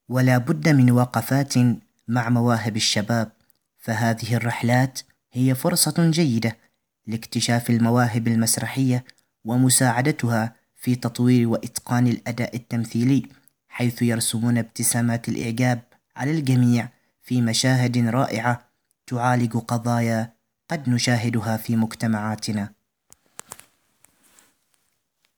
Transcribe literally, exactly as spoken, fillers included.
ولا بد من وقفات مع مواهب الشباب، فهذه الرحلات هي فرصة جيدة لاكتشاف المواهب المسرحية ومساعدتها في تطوير وإتقان الأداء التمثيلي، حيث يرسمون ابتسامات الإعجاب على الجميع في مشاهد رائعة تعالج قضايا قد نشاهدها في مجتمعاتنا.